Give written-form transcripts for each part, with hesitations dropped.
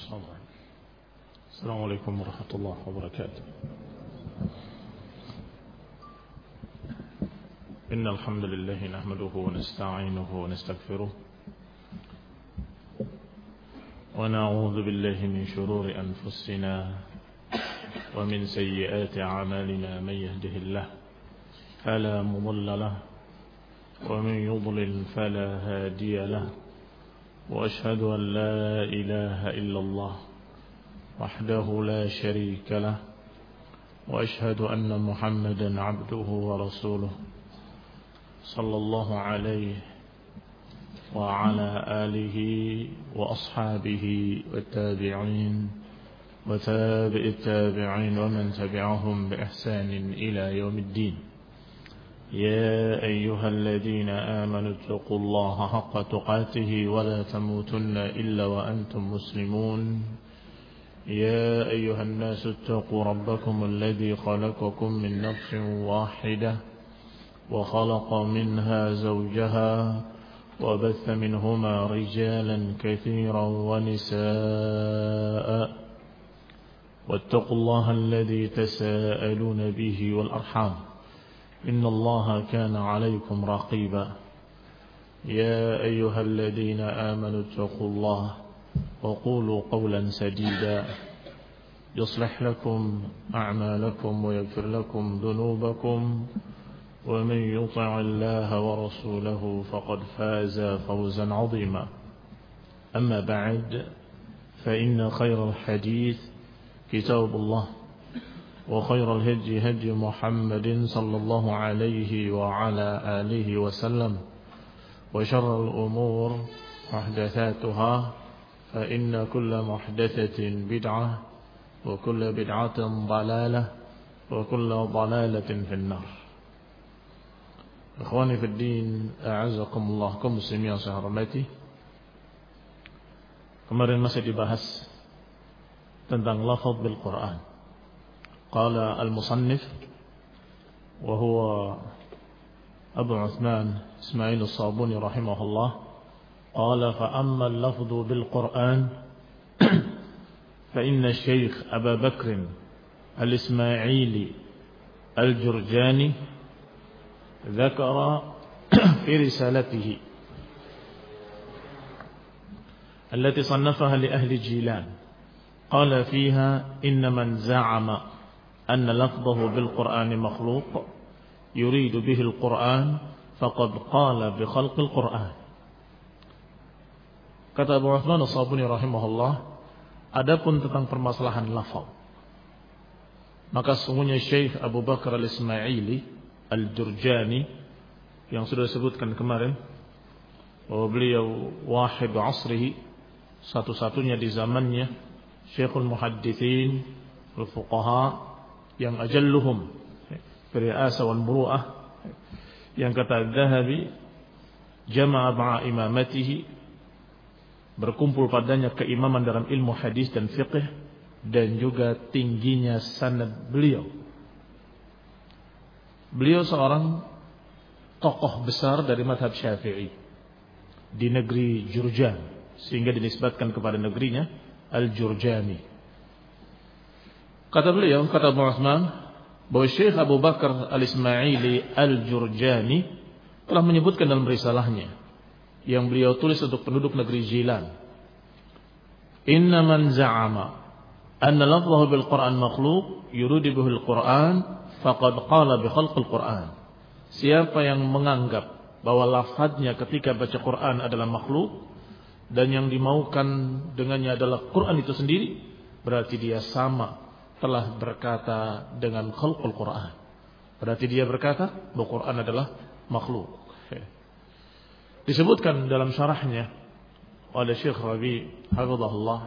السلام عليكم ورحمة الله وبركاته. إن الحمد لله نحمده ونستعينه ونستغفره ونعوذ بالله من شرور أنفسنا ومن سيئات أعمالنا. من يهده الله فلا مضل له ومن يضلل فلا هادي له، وأشهد أن لا إله إلا الله وحده لا شريك له، وأشهد أن محمدا عبده ورسوله صلى الله عليه وعلى آله وأصحابه والتابعين وتابع التابعين ومن تبعهم بإحسان إلى يوم الدين. يا أيها الذين آمنوا اتقوا الله حق تقاته ولا تموتن إلا وأنتم مسلمون. يا أيها الناس اتقوا ربكم الذي خلقكم من نفس واحدة وخلق منها زوجها وبث منهما رجالا كثيرا ونساء، واتقوا الله الذي تساءلون به والأرحام إن الله كان عليكم رقيبا. يا أيها الذين آمنوا اتقوا الله وقولوا قولا سديدا يصلح لكم أعمالكم ويغفر لكم ذنوبكم، ومن يطع الله ورسوله فقد فاز فوزا عظيما. أما بعد، فإن خير الحديث كتاب الله، وخير الهدي هدي محمد صلى الله عليه وعلى آله وسلم، وشر الأمور محدثاتها، فإن كل محدثة بدعة وكل بدعة ضلالة وكل ضلالة في النار. Ikhwani fi din, a'azakumullah, kaum muslimin yang saya hormati. Kemarin masih dibahas tentang lafaz bil Quran. Qala al-musannif wa huwa Abu Uthman Ismail as-Sabuni rahimahullah, qala fa amma al-lafzu bil Quran fa inna Syekh Abu Bakr al-Ismaili al-Jurjani ذكر في رسالته التي صنفها لأهل جيلان قال فيها إن من زعم أن لفظه بالقرآن مخلوق يريد به القرآن فقد قال بخلق القرآن. Kata Abu Uthman as-Sabuni rahimahullah, adapun tentang permasalahan lafaz, maka sesungguhnya Syekh Abu Bakar al-Ismaili Al-Jurjani yang sudah disebutkan kemarin bahwa beliau wahid asrihi, satu-satunya di zamannya, Syekhul Muhaddithin al-Fuqaha yang ajalluhum firi'asa wal muru'ah, yang kata Dhahabi jama'a ma'a imamatihi, berkumpul padanya keimaman dalam ilmu hadis dan fiqh, dan juga tingginya sanad beliau. Beliau seorang tokoh besar dari mazhab Syafi'i di negeri Jurjan, sehingga dinisbatkan kepada negerinya Al-Jurjani. Kata beliau, kata Abu Uthman, bahwa Syekh Abu Bakar al-Ismaili Al-Jurjani telah menyebutkan dalam risalahnya yang beliau tulis untuk penduduk negeri Jilan, inna man za'ama anna lafzahu bil Qur'an makhluq yuridu bihil Qur'an faqad qala bi khalqil Qur'an. Siapa yang menganggap bahwa lafadznya ketika baca Quran adalah makhluk dan yang dimaukan dengannya adalah Quran itu sendiri, berarti dia sama telah berkata dengan khalqul Quran. Berarti dia berkata bahwa Quran adalah makhluk. Disebutkan dalam syarahnya oleh Syekh Rabi hafizahullah,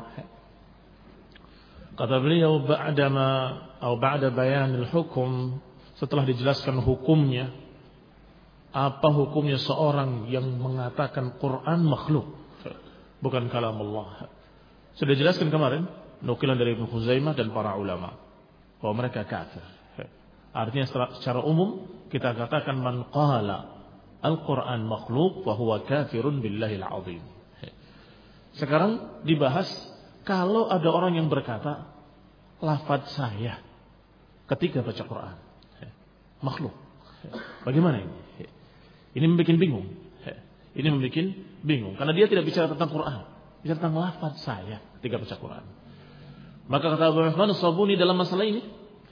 kata beliau ba'da bayanil hukum, setelah dijelaskan hukumnya, apa hukumnya seorang yang mengatakan Quran makhluk, bukan kalam Allah. Sudah dijelaskan kemarin, nukilan dari Ibnu Khuzaimah dan para ulama, bahwa mereka kafir. Artinya secara umum kita katakan man qala Al-Quran makhluk fa huwa kafirun billahil azim. Sekarang dibahas Kalau ada orang yang berkata, lafaz saya ketika baca Quran makhluk, bagaimana ini? Ini membuat bingung. Ini membuat bingung karena dia tidak bicara tentang Quran, bicara tentang lafaz saya ketika baca Quran. Maka kata Abu Rahman As-Sabuni dalam masalah ini,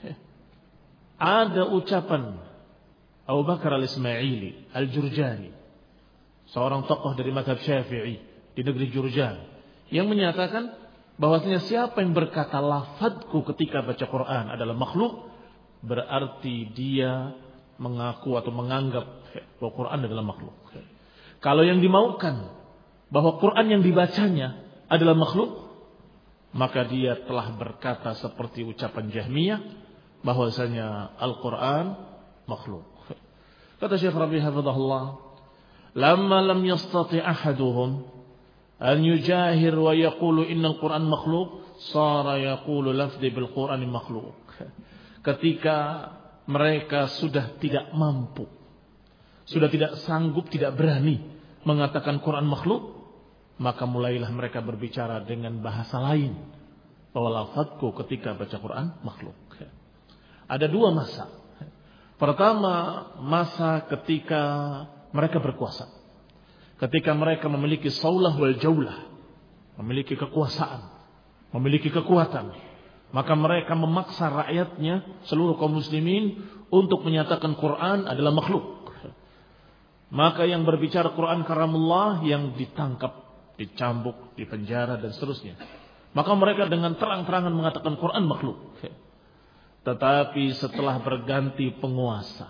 ada ucapan Abu Bakar Al-Ismaili Al-Jurjani, seorang tokoh dari mazhab Syafi'i di negeri Jurjan, yang menyatakan bahwasanya siapa yang berkata lafadzku ketika baca Quran adalah makhluk, berarti dia mengaku atau menganggap bahwa Quran adalah makhluk. Kalau yang dimaukan bahwa Quran yang dibacanya adalah makhluk, maka dia telah berkata seperti ucapan Jahmiyah bahwasanya Al-Quran makhluk. Kata Syekh Rabi' hafizahullah, lamma lam yastati ahaduhum an yujahir wa yaqulu innal Qur'an makhluk, sara yaqulu lafzi bil Qur'an makhluk. Ketika mereka sudah tidak mampu, sudah tidak sanggup, tidak berani mengatakan Quran makhluk, maka mulailah mereka berbicara dengan bahasa lain bahwa lafadzku ketika baca Quran makhluk. Ada dua masa. Pertama, masa ketika mereka berkuasa. Ketika mereka memiliki saulah wal jaulah, memiliki kekuasaan, memiliki kekuatan, maka mereka memaksa rakyatnya, seluruh kaum muslimin, untuk menyatakan Quran adalah makhluk. Maka yang berbicara Quran karamullah yang ditangkap, dicambuk, dipenjara dan seterusnya. Maka mereka dengan terang-terangan mengatakan Quran makhluk. Tetapi setelah berganti penguasa,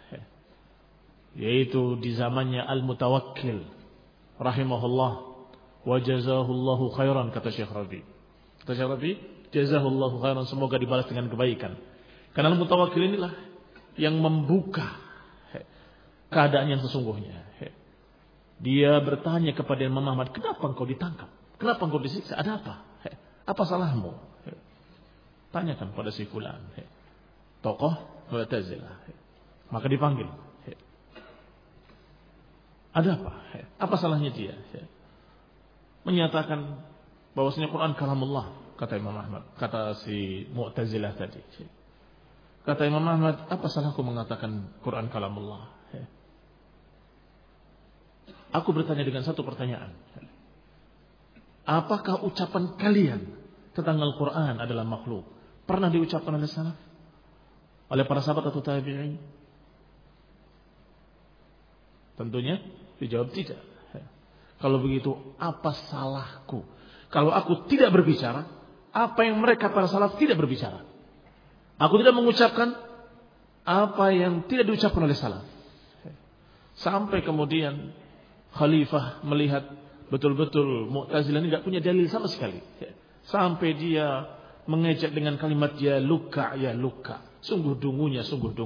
yaitu di zamannya Al-Mutawakkil rahimahullah wa jazahullahu khairan, kata Syekh Rabi. Kata Syekh Rabi, jazahullahu khairan, semoga dibalas dengan kebaikan. Karena Al-Mutawakkil inilah yang membuka keadaan yang sesungguhnya. Dia bertanya kepada Imam Ahmad, kenapa engkau ditangkap? Kenapa engkau disiksa? Ada apa? Apa salahmu? Tanyakan pada si fulan, tokoh Mu'tazilah. Maka dipanggil. Ada apa? Apa salahnya dia? Menyatakan bahwasanya Quran kalamullah, kata Imam Ahmad, kata si Mu'tazilah tadi. Kata Imam Ahmad, apa salahku mengatakan Quran kalamullah? Aku bertanya dengan satu pertanyaan. Apakah ucapan kalian tentang Al-Quran adalah makhluk pernah diucapkan oleh salaf? Oleh para sahabat atau tabi'in? Tentunya dijawab tidak. Kalau begitu, apa salahku kalau aku tidak berbicara apa yang mereka para salaf tidak berbicara? Aku tidak mengucapkan apa yang tidak diucapkan oleh salaf. Sampai kemudian Khalifah melihat betul-betul Mu'tazilah ini tidak punya dalil sama sekali. Sampai dia mengejek dengan kalimat ya luka. Sungguh dungunya.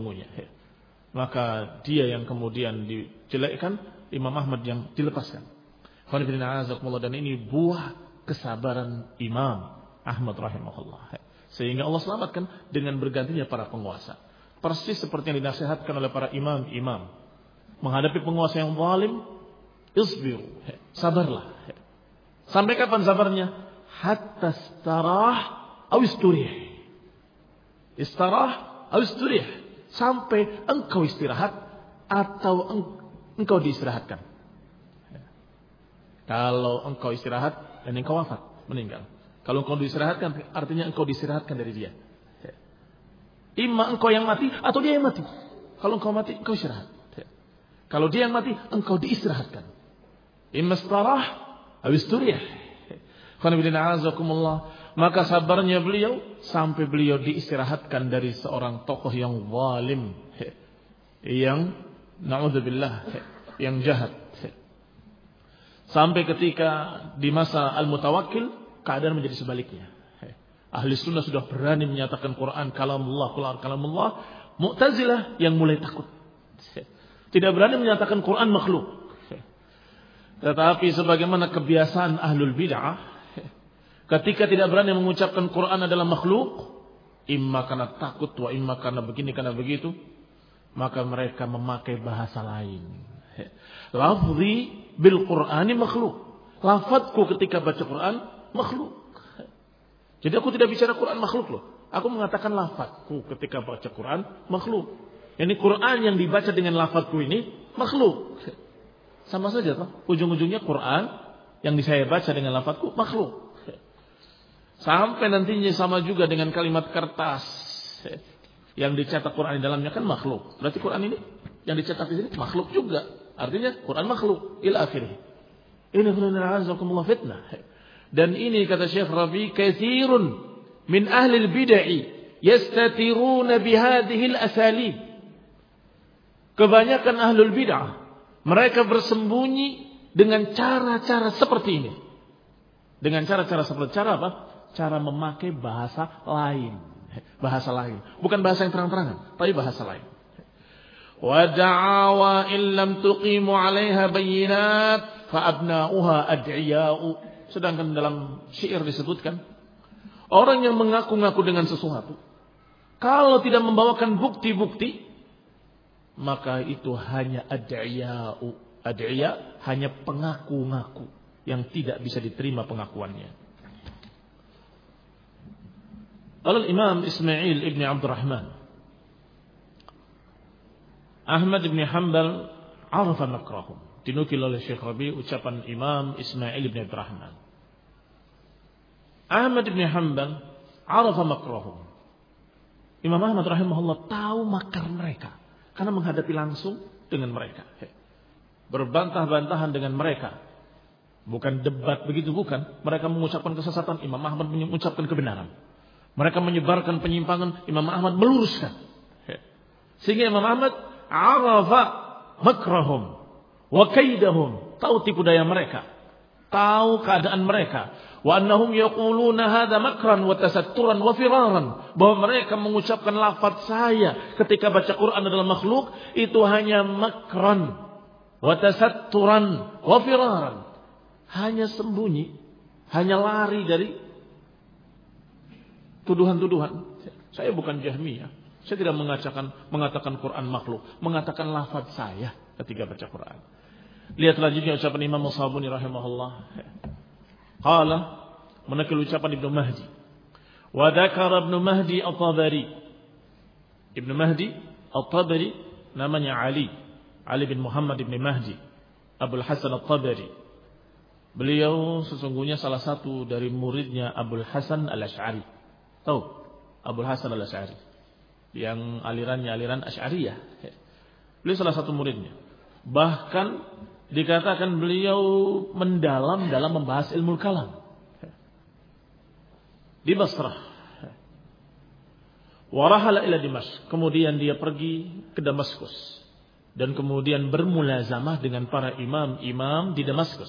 Maka dia yang kemudian dijelekkan, Imam Ahmad yang dilepaskan. Dan ini buah kesabaran Imam Ahmad rahimahullah. Sehingga Allah selamatkan dengan bergantinya para penguasa. Persis seperti yang dinasihatkan oleh para imam-imam. Menghadapi penguasa yang zalim, isbiru, sabarlah. Sampai kapan sabarnya? Hatta istarah aw isturih. Istarah aw isturih. Sampai engkau istirahat atau engkau diistirahatkan. Kalau engkau istirahat dan engkau wafat, meninggal. Kalau engkau diistirahatkan, artinya engkau diistirahatkan dari dia. Imma engkau yang mati atau dia yang mati. Kalau engkau mati, engkau istirahat. Kalau dia yang mati, engkau diistirahatkan. Imma istarah aw isturih. Maka sabarnya beliau sampai beliau diistirahatkan dari seorang tokoh yang zalim, yang na'udzubillah, yang jahat. Sampai ketika di masa Al-Mutawakkil keadaan menjadi sebaliknya. Ahli sunnah sudah berani menyatakan Quran kalamullah. Mu'tazilah yang mulai takut, tidak berani menyatakan Quran makhluk. Tetapi sebagaimana kebiasaan ahlul bid'ah, ketika tidak berani mengucapkan Quran adalah makhluk, imma karena takut, wa imma karena begini, karena begitu, maka mereka memakai bahasa lain. Lafzi bil Qur'ani makhluk. Lafadzku ketika baca Quran makhluk. Jadi aku tidak bicara Quran makhluk loh. Aku mengatakan lafazku ketika baca Quran makhluk. Ini Quran yang dibaca dengan lafazku ini makhluk. Sama saja toh. Ujung-ujungnya Quran yang saya baca dengan lafazku makhluk. Sampai nantinya sama juga dengan kalimat kertas yang dicetak Quran di dalamnya kan makhluk. Berarti Quran ini yang dicetak di sini makhluk juga. Artinya Quran makhluk ila akhirih. Ini benar-benar fitnah. Dan ini kata Syekh Rabi, katsirun min ahli al-bid'ah yastatiruna bihadhihi al-asalib. Kebanyakan ahlul bid'ah mereka bersembunyi dengan cara-cara seperti ini. Dengan cara-cara seperti cara apa? Cara memakai bahasa lain. Bahasa lain. Bukan bahasa yang terang-terangan, tapi bahasa lain. Wa da'awa illam tuqimu 'alaiha bayyinat fa abna'uha ad'iya'u. Sedangkan dalam syair disebutkan orang yang mengaku-ngaku dengan sesuatu kalau tidak membawakan bukti-bukti maka itu hanya ad'iya'u. Ad'iya hanya pengaku-ngaku yang tidak bisa diterima pengakuannya. Al-Imam Ismail ibn Abdurrahman Ahmad ibn Hanbal arafa makrahum. Dinukil oleh Syekh Rabi ucapan Imam Ismail ibn Abdurrahman. Ahmad ibn Hanbal arafa makrahum. Imam Ahmad rahimahullah tahu makar mereka karena menghadapi langsung dengan mereka. Berbantah-bantahan dengan mereka. Bukan debat begitu, bukan. Mereka mengucapkan kesesatan, Imam Ahmad mengucapkan kebenaran. Mereka menyebarkan penyimpangan, Imam Ahmad meluruskan. Sehingga Imam Ahmad arafa makrahum wa kaidahum, tahu tipu daya mereka, tahu keadaan mereka. Wa annahum yaquluna hadza makran wa tasatturan wa firaran, bahwa mereka mengucapkan lafaz saya ketika baca Quran adalah makhluk itu hanya makran wa tasatturan wa firaran, hanya sembunyi, hanya lari dari tuduhan-tuduhan. Saya bukan Jahmiyah. Saya tidak mengatakan Quran makhluk, mengatakan lafaz saya ketika baca Quran. Lihat lanjutnya ucapan Imam As-Sabuni rahimahullah. Qala, menakil ucapan Ibnu Mahdi. Wa dzakara Ibnu Mahdi At-Tabari. Ibnu Mahdi At-Tabari namanya Ali bin Muhammad ibn Mahdi Abul Hasan At-Tabari. Beliau sesungguhnya salah satu dari muridnya Abul Hasan Al-Asy'ari. Tahu Abul Hasan Al-Asy'ari yang alirannya aliran Asy'ariyah. Beliau salah satu muridnya. Bahkan dikatakan beliau mendalam dalam membahas ilmu kalam di Basrah. Warahala ila Dimashq, kemudian dia pergi ke Damaskus dan kemudian bermulazamah dengan para imam-imam di Damaskus.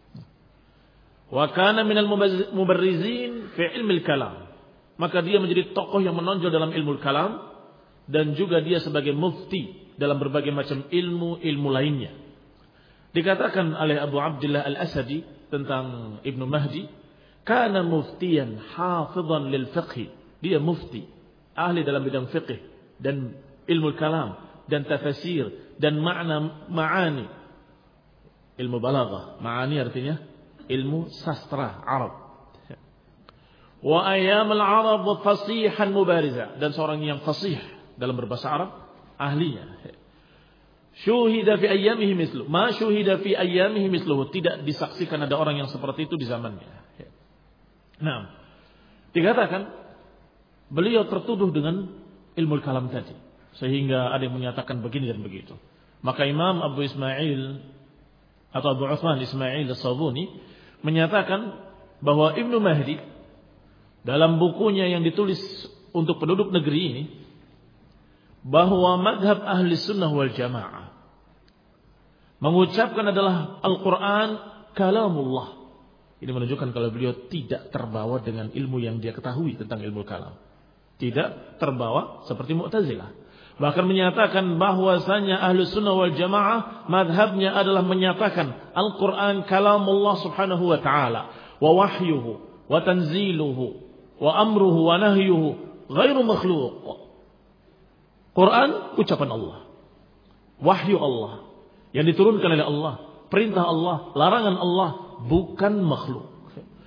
Wa kana minal mubarrizin fi ilmi kalam, maka dia menjadi tokoh yang menonjol dalam ilmu kalam dan juga dia sebagai mufti dalam berbagai macam ilmu lainnya. Dikatakan oleh Abu Abdullah Al-Asadi tentang Ibnu Mahdi, kana muftiyan hafizan lil fiqh. Dia mufti, ahli dalam bidang fiqh dan ilmu kalam dan tafsir dan ma'ani. Ilmu balaghah, ma'ani artinya ilmu sastra Arab. Wa ayyam al-Arab fasihan mubariza, dan seorang yang fasih dalam berbahasa Arab, ahlinya. Syuhida fi ayyamihi mislu. Ma syuhida fi ayyamihi misluhu. Tidak disaksikan ada orang yang seperti itu di zamannya. Nah, dikatakan beliau tertuduh dengan ilmu kalam tadi, sehingga ada yang menyatakan begini dan begitu. Maka Imam Abu Ismail atau Abu Uthman Ismail As-Sabuni menyatakan bahwa Ibnu Mahdi dalam bukunya yang ditulis untuk penduduk negeri ini, bahwa madhab ahli sunnah wal jamaah mengucapkan adalah Al-Quran kalamullah. Ini menunjukkan kalau beliau tidak terbawa dengan ilmu yang dia ketahui tentang ilmu kalam, tidak terbawa seperti Mu'tazilah. Bahkan menyatakan bahwasanya ahli sunnah wal jamaah madhabnya adalah menyatakan Al-Quran kalamullah subhanahu wa ta'ala, wa wahyuhu wa tanziluhu wa amruhu wa nahyuhu ghairu makhluq. Quran ucapan Allah, wahyu Allah yang diturunkan oleh Allah, perintah Allah, larangan Allah, bukan makhluk.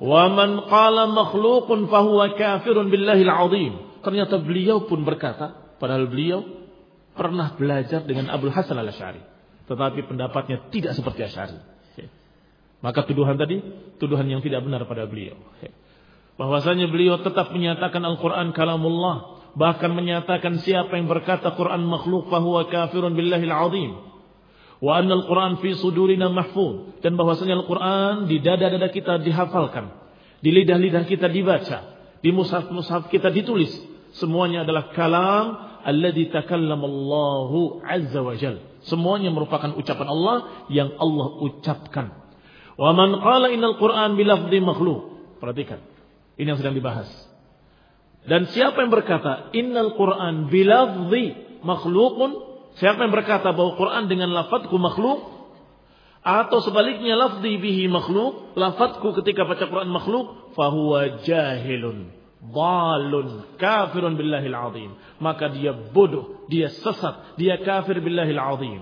Wa man qala makhluqun fahuwa kafirun billahil azim. Ternyata beliau pun berkata, padahal beliau pernah belajar dengan Abul Hasan Al-Asy'ari, tetapi pendapatnya tidak seperti Asy'ari. Maka tuduhan tadi, tuduhan yang tidak benar pada beliau. Bahwasanya beliau tetap menyatakan Al-Quran kalamullah, bahkan menyatakan siapa yang berkata Quran makhluk fahuwa kafirun billahil azim. Wa anna al-Quran fi sudurina mahfuz, dan bahwasanya Al-Quran di dada-dada kita dihafalkan, di lidah-lidah kita dibaca, di mushaf-mushaf kita ditulis. Semuanya adalah kalam alladzi takallamallahu azza wa jalla. Semuanya merupakan ucapan Allah yang Allah ucapkan. Wa man qala innal Qur'an bilafdhi makhluq. Perhatikan. Ini yang sedang dibahas. Dan siapa yang berkata innal Qur'an bilafdhi makhluqun, siapa yang berkata bahwa Quran dengan lafadzku makhluk, atau sebaliknya lafdhi bihi makhluk, lafadzku ketika baca Quran makhluk, fahuwa jahilun, dhalun, kafirun billahil azim. Maka dia bodoh, dia sesat, dia kafir billahil azim.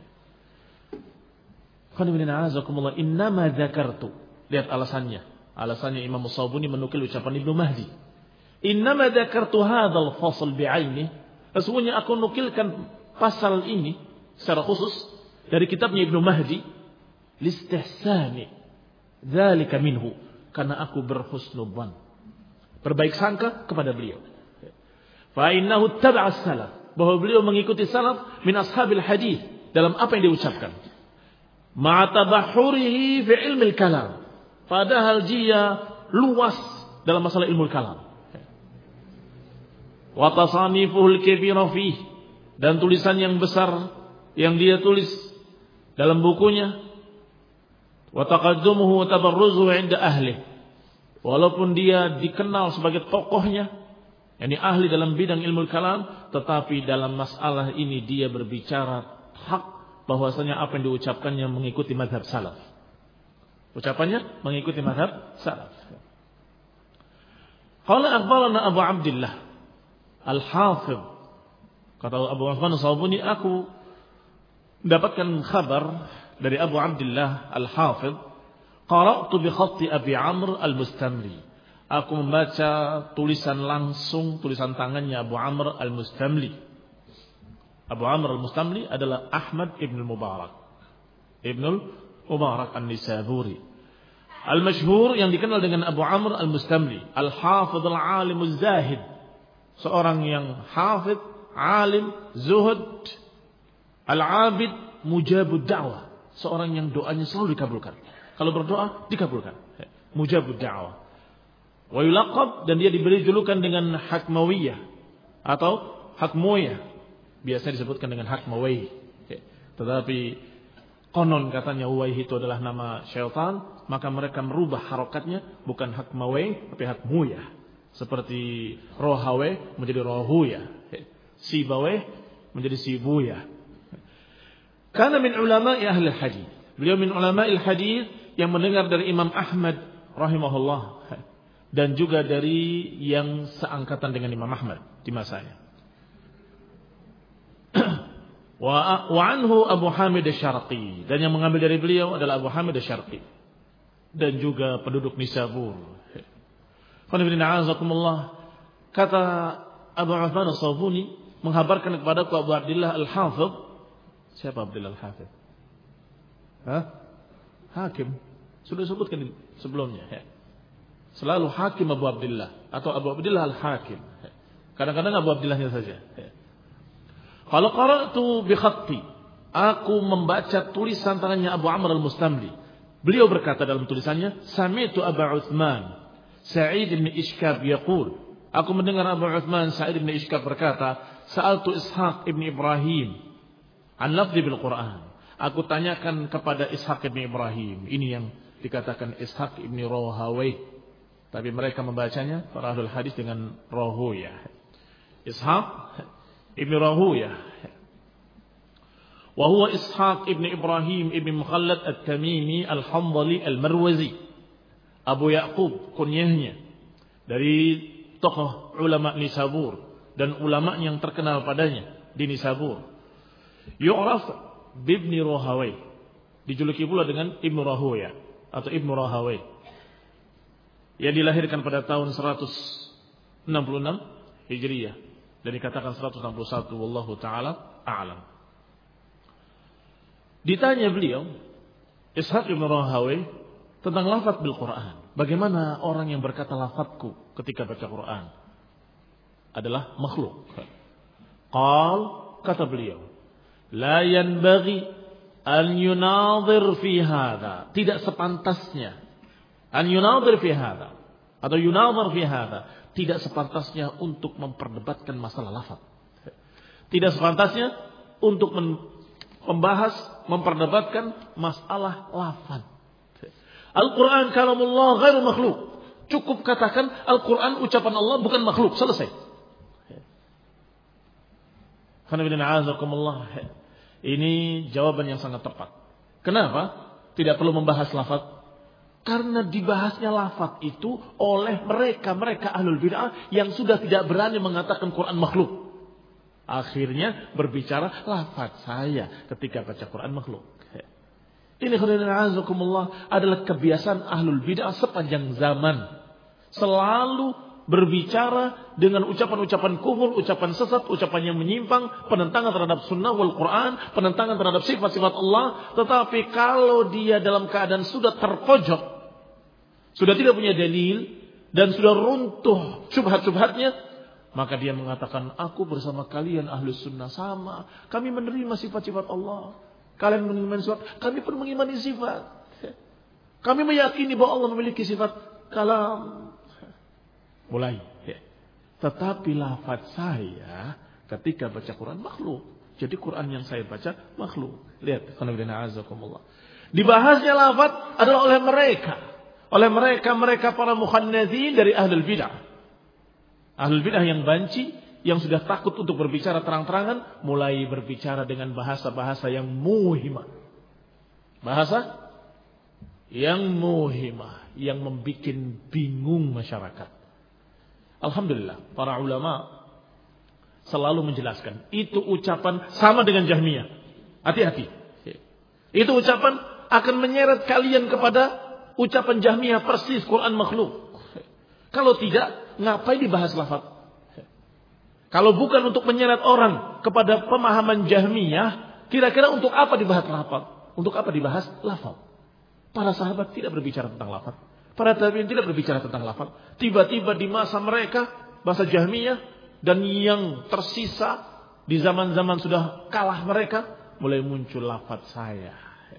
Innama dzakartu. Lihat alasannya. Alasannya Imam As-Sabuni menukil ucapan Ibnu Mahdi. Innama dzakartu hadzal fasl bi'aini. Sesungguhnya aku nukilkan pasal ini secara khusus dari kitabnya Ibnu Mahdi, listihsani dzalika minhu, karena aku berhusnudzan, berbaik sangka kepada beliau. Fa innahu tabi'a as-salaf, bahwa beliau mengikuti salaf min ashabil hadis dalam apa yang diucapkan. Ma tabahhurihi fi ilmi al-kalam, padahal dia luas dalam masalah ilmu kalam. Wa tasanifuhul kabira fihi, dan tulisan yang besar yang dia tulis dalam bukunya. Wa taqaddumuhu wa tabarruzuhu 'inda ahli, walaupun dia dikenal sebagai tokohnya, yakni ahli dalam bidang ilmu kalam, tetapi dalam masalah ini dia berbicara hak, bahwasanya apa yang diucapkannya mengikuti mazhab salaf. Ucapannya mengikuti mazhab salaf. Qala akhbarana Abu Abdillah Al-Hafidh, kata Abu Uthman As-Sabuni, aku mendapatkan kabar dari Abu Abdillah Al-Hafidh, qara'tu bi khatti Abi Amr Al-Mustamli. Aku membaca tulisan langsung, tulisan tangannya Abu Amr Al-Mustamli. Abu Amr Al-Mustamli adalah Ahmad ibn Mubarak, Ibnul Mubarak An-Nisaburi, al-masyhur yang dikenal dengan Abu Amr Al-Mustamli, Al-Hafidh Al-Alim Az-Zahid, seorang yang hafidh, alim, zuhud, al-abid, mujabud da'wah, seorang yang doanya selalu dikabulkan. Kalau berdoa dikabulkan. Mujabud da'wah. Wa yulaqab, dan dia diberi julukan dengan Hakmawiyah atau Hakmoyah. Biasa disebutkan dengan Hakmawiyah. Tetapi konon katanya Uwaih itu adalah nama syaitan, maka mereka merubah harokatnya, bukan Hakmawiyah tapi Hakmoyah. Seperti Rohawe menjadi Rohuya, Sibawe menjadi Sibuya. Karena min ulama ahli hadis. Beliau min ulama hadis yang mendengar dari Imam Ahmad rahimahullah, dan juga dari yang seangkatan dengan Imam Ahmad di masanya. Wa anhu Abu Hamid Asy-Syarqi, dan yang mengambil dari beliau adalah Abu Hamid Asy-Syarqi, dan juga penduduk Nisabur. Kata Abu Uthman As-Sabuni menghabarkan kepadaku Abu Abdillah Al-Hafidh. Siapa Abdillah Al-Hafidh? Hakim. Sudah disebutkan sebelumnya. Selalu Hakim Abu Abdillah atau Abu Abdillah Al-Hakim. Kadang-kadang Abu Abdillahnya saja. Kalau qara'tu bi khatti, aku membaca tulisan tangannya Abu Amr Al-Mustamli. Beliau berkata dalam tulisannya, sami'tu Abu Uthman Sa'id bin Ishkab yaqul, aku mendengar Abu Uthman Sa'id bin Ishkab berkata, sa'altu Ishaq ibn Ibrahim an lafzi bil Quran. Aku tanyakan kepada Ishaq ibn Ibrahim. Ini yang dikatakan Ishaq ibn Rohawai, tapi mereka membacanya para ahli hadis dengan Rohuya. Ishaq ibn Rohuya, wa huwa Ishaq ibn Ibrahim ibn Mukhallad At-Tamimi Al-Hamdali Al-Marwazi, Abu Yaqub kunyahnya, dari tokoh ulama Nisabur dan ulama yang terkenal padanya di Nisabur. Yu'raf bibni Rohawai, dijuluki pula dengan Ibnu Rahuya atau Ibnu Rahawai. yang dilahirkan pada tahun 166 Hijriyah dan dikatakan 161 wallahu taala a'lam. Ditanya beliau Ishaq bin Rahawayh tentang lafaz bil Quran. Bagaimana orang yang berkata lafazku ketika baca Quran adalah makhluk? Kata beliau, la yanbaghi an yunadhir fi hadha. Tidak sepantasnya an yunadhir fi hadha atau yunadhir fi hadha. Tidak sepantasnya untuk memperdebatkan masalah lafaz. Tidak sepantasnya untuk membahas, memperdebatkan masalah lafaz. Al-Quran kalamullah ghairu makhluk. Cukup katakan Al-Quran ucapan Allah bukan makhluk. Selesai. Ini jawaban yang sangat tepat. Kenapa? Tidak perlu membahas lafaz. Karena dibahasnya lafaz itu oleh mereka ahlul bid'ah yang sudah tidak berani mengatakan Quran makhluk. Akhirnya berbicara lafaz saya ketika baca Quran makhluk. Ini adalah kebiasaan ahlul bid'ah sepanjang zaman. Selalu berbicara dengan ucapan-ucapan kufur, ucapan sesat, ucapan yang menyimpang, penentangan terhadap sunnah wal Quran, penentangan terhadap sifat-sifat Allah. Tetapi kalau dia dalam keadaan sudah terpojok, sudah tidak punya dalil, dan sudah runtuh syubhat-syubhatnya, maka dia mengatakan, aku bersama kalian ahlus sunnah sama. Kami menerima sifat-sifat Allah. Kalian mengimani sifat, kami pun mengimani sifat. Kami meyakini bahwa Allah memiliki sifat kalam. Mulai. Tetapi lafaz saya ketika baca Quran makhluk. Jadi Quran yang saya baca makhluk. Lihat. Dibahasnya lafaz adalah oleh mereka. Oleh mereka para mukhannadzin dari ahlul bid'ah. Ahlul bid'ah yang banci, yang sudah takut untuk berbicara terang-terangan, mulai berbicara dengan bahasa-bahasa yang muhimah. Bahasa yang muhimah, yang membuat bingung masyarakat. Alhamdulillah, para ulama selalu menjelaskan, itu ucapan sama dengan Jahmiyah. Hati-hati. Itu ucapan akan menyeret kalian kepada ucapan Jahmiyah persis Quran makhluk. Kalau tidak, ngapain dibahas lafaz? Kalau bukan untuk menyeret orang kepada pemahaman Jahmiyah, kira-kira untuk apa dibahas lafaz? Untuk apa dibahas lafaz? Para sahabat tidak berbicara tentang lafaz. Para tabi'in tidak berbicara tentang lafaz. Tiba-tiba di masa mereka, masa Jahmiyah, dan yang tersisa di zaman-zaman sudah kalah mereka, mulai muncul lafaz saya.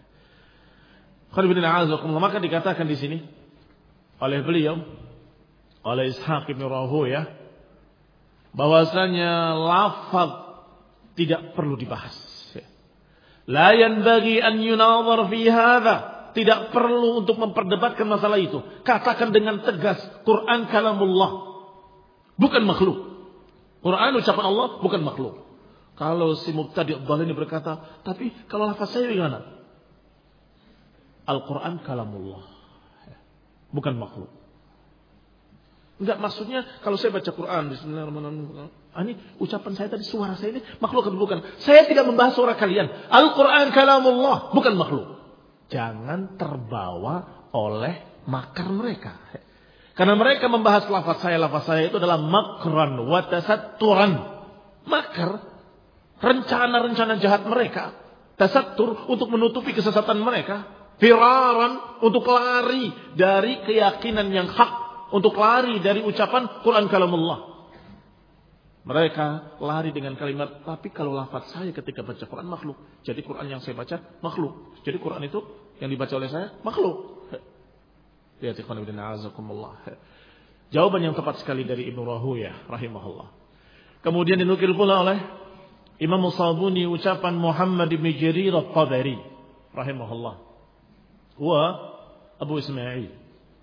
Maka dikatakan di sini oleh beliau, oleh Ishaq bin Rahawayh, bahwasanya lafaz tidak perlu dibahas. La yanbaghi an yunadhar fi hadha. Tidak perlu untuk memperdebatkan masalah itu. Katakan dengan tegas, Quran kalamullah, bukan makhluk. Quran ucapan Allah, bukan makhluk. Kalau si mubtadi' dhalin berkata, tapi kalau lafaz saya bagaimana? Al-Quran kalamullah, bukan makhluk. Enggak, maksudnya kalau saya baca Quran bismillahirrahmanirrahim, ini ucapan saya tadi, suara saya ini makhluk atau bukan? Saya tidak membahas suara kalian. Al-Quran kalamullah, bukan makhluk. Jangan terbawa oleh makar mereka. Karena mereka membahas lafaz saya itu adalah makran wa tasatturan. Makar, rencana-rencana jahat mereka. Tasattur untuk menutupi kesesatan mereka. Firaran untuk lari dari keyakinan yang hak, untuk lari dari ucapan Quran kalamullah. Mereka lari dengan kalimat, tapi kalau lafaz saya ketika baca Quran makhluk. Jadi Quran yang saya baca makhluk. Jadi Quran itu yang dibaca oleh saya makhluk. Lihat ikhwan ibn a'azakumullah. Jawaban yang tepat sekali dari Ibnu Rahawayh rahimahullah. Kemudian dinukil pula oleh Imam Sabuni ucapan Muhammad ibn Jarir al-Tabari rahimahullah. Wa Abu Ismail.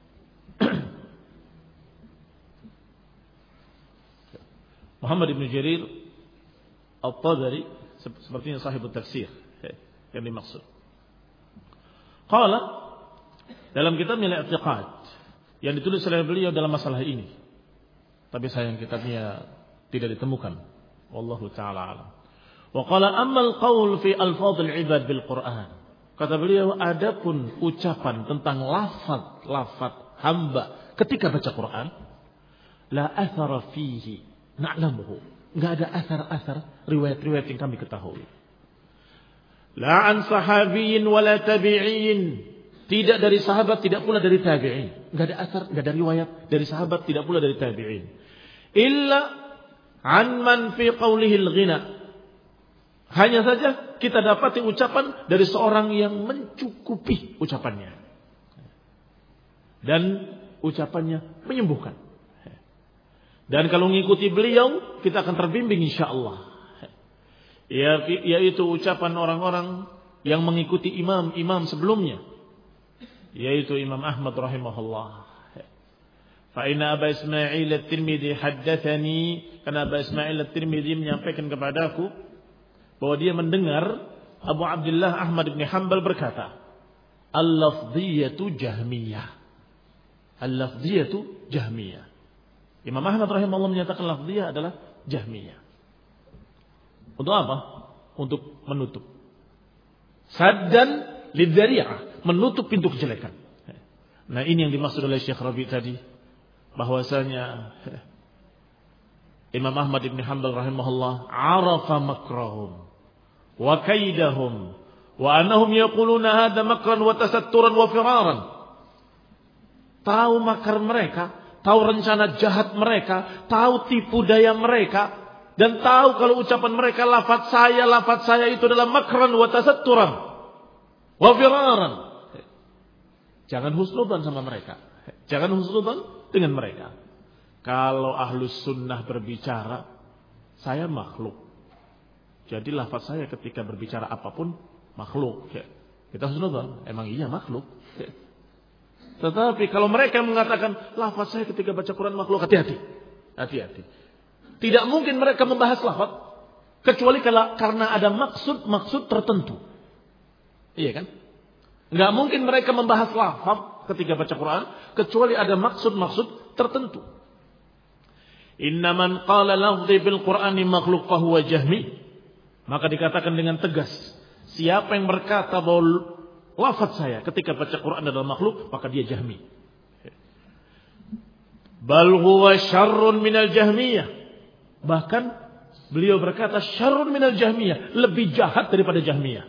Muhammad ibn Jarir al-Tabari sepertinya sahibut tafsir yang dimaksud. Qala dalam kitabnya Al-I'tiqad yang ditulis oleh beliau dalam masalah ini. Tapi sayang kitabnya tidak ditemukan. Wallahu taala alam. Wa qala amma al-qaul fi alfadh al-ibad bil Quran. Kata beliau, adapun ucapan tentang lafaz hamba ketika baca Quran, la athara fihi na'lamuhu. Enggak ada athar-athar riwayat-riwayat yang kami ketahui. La an sahabiyyin wala tabi'in. Tidak dari sahabat, tidak pula dari tabi'in. Enggak ada athar, enggak ada riwayat dari sahabat, tidak pula dari tabi'in. Illa an man fi qawlihi al-ghina. Hanya saja kita dapati ucapan dari seorang yang mencukupi ucapannya. Dan ucapannya menyembuhkan. Dan kalau mengikuti beliau, kita akan terbimbing insyaallah. Yaitu ucapan orang-orang yang mengikuti imam-imam sebelumnya, yaitu Imam Ahmad rahimahullah. Fa inna Aba Ismail at-Tirmidzi haddatsani, karena Aba Ismail at-Tirmidzi menyampaikan kepadaku bahwa dia mendengar Abu Abdullah Ahmad bin Hanbal berkata, al-lafdhiyatu jahmiyah. Al-lafdhiyatu jahmiyah. Imam Ahmad rahimahullah menyatakan lafdhiyah adalah jahmiyah. Untuk apa? Untuk menutup. Saddan lidzari'ah, menutup pintu kejelekan. Nah, ini yang dimaksud oleh Syekh Rabi tadi, bahwasanya Imam Ahmad bin Hanbal rahimahullah arafa makrahum wa kaidahum wa annahum yaquluna hadha makran wa tasatturan wa firaran. Tahu makar mereka, tahu rencana jahat mereka, tahu tipu daya mereka, dan tahu kalau ucapan mereka lafaz saya itu adalah makran wa tasatturan wa firaran. Jangan husnudzon sama mereka. Jangan husnudzon dengan mereka. Kalau ahlus sunnah berbicara, saya makhluk. Jadi lafaz saya ketika berbicara apapun makhluk. Kita husnudzon, emang iya makhluk. Tetapi kalau mereka mengatakan lafaz saya ketika baca Quran makhluk, hati-hati. Hati-hati. Tidak mungkin mereka membahas lafaz kecuali karena ada maksud tertentu. Iya kan? Enggak mungkin mereka membahas lafaz ketika baca Quran kecuali ada maksud tertentu. Inna man qala lafzi bil Qur'ani makhluk fa huwa jahmi. Maka dikatakan dengan tegas, siapa yang berkata bahwa lafaz saya ketika baca Quran adalah makhluk, maka dia jahmi. Bal huwa syarrun minal jahmiyah. Bahkan beliau berkata syarrun minal jahmiyah, lebih jahat daripada jahmiyah.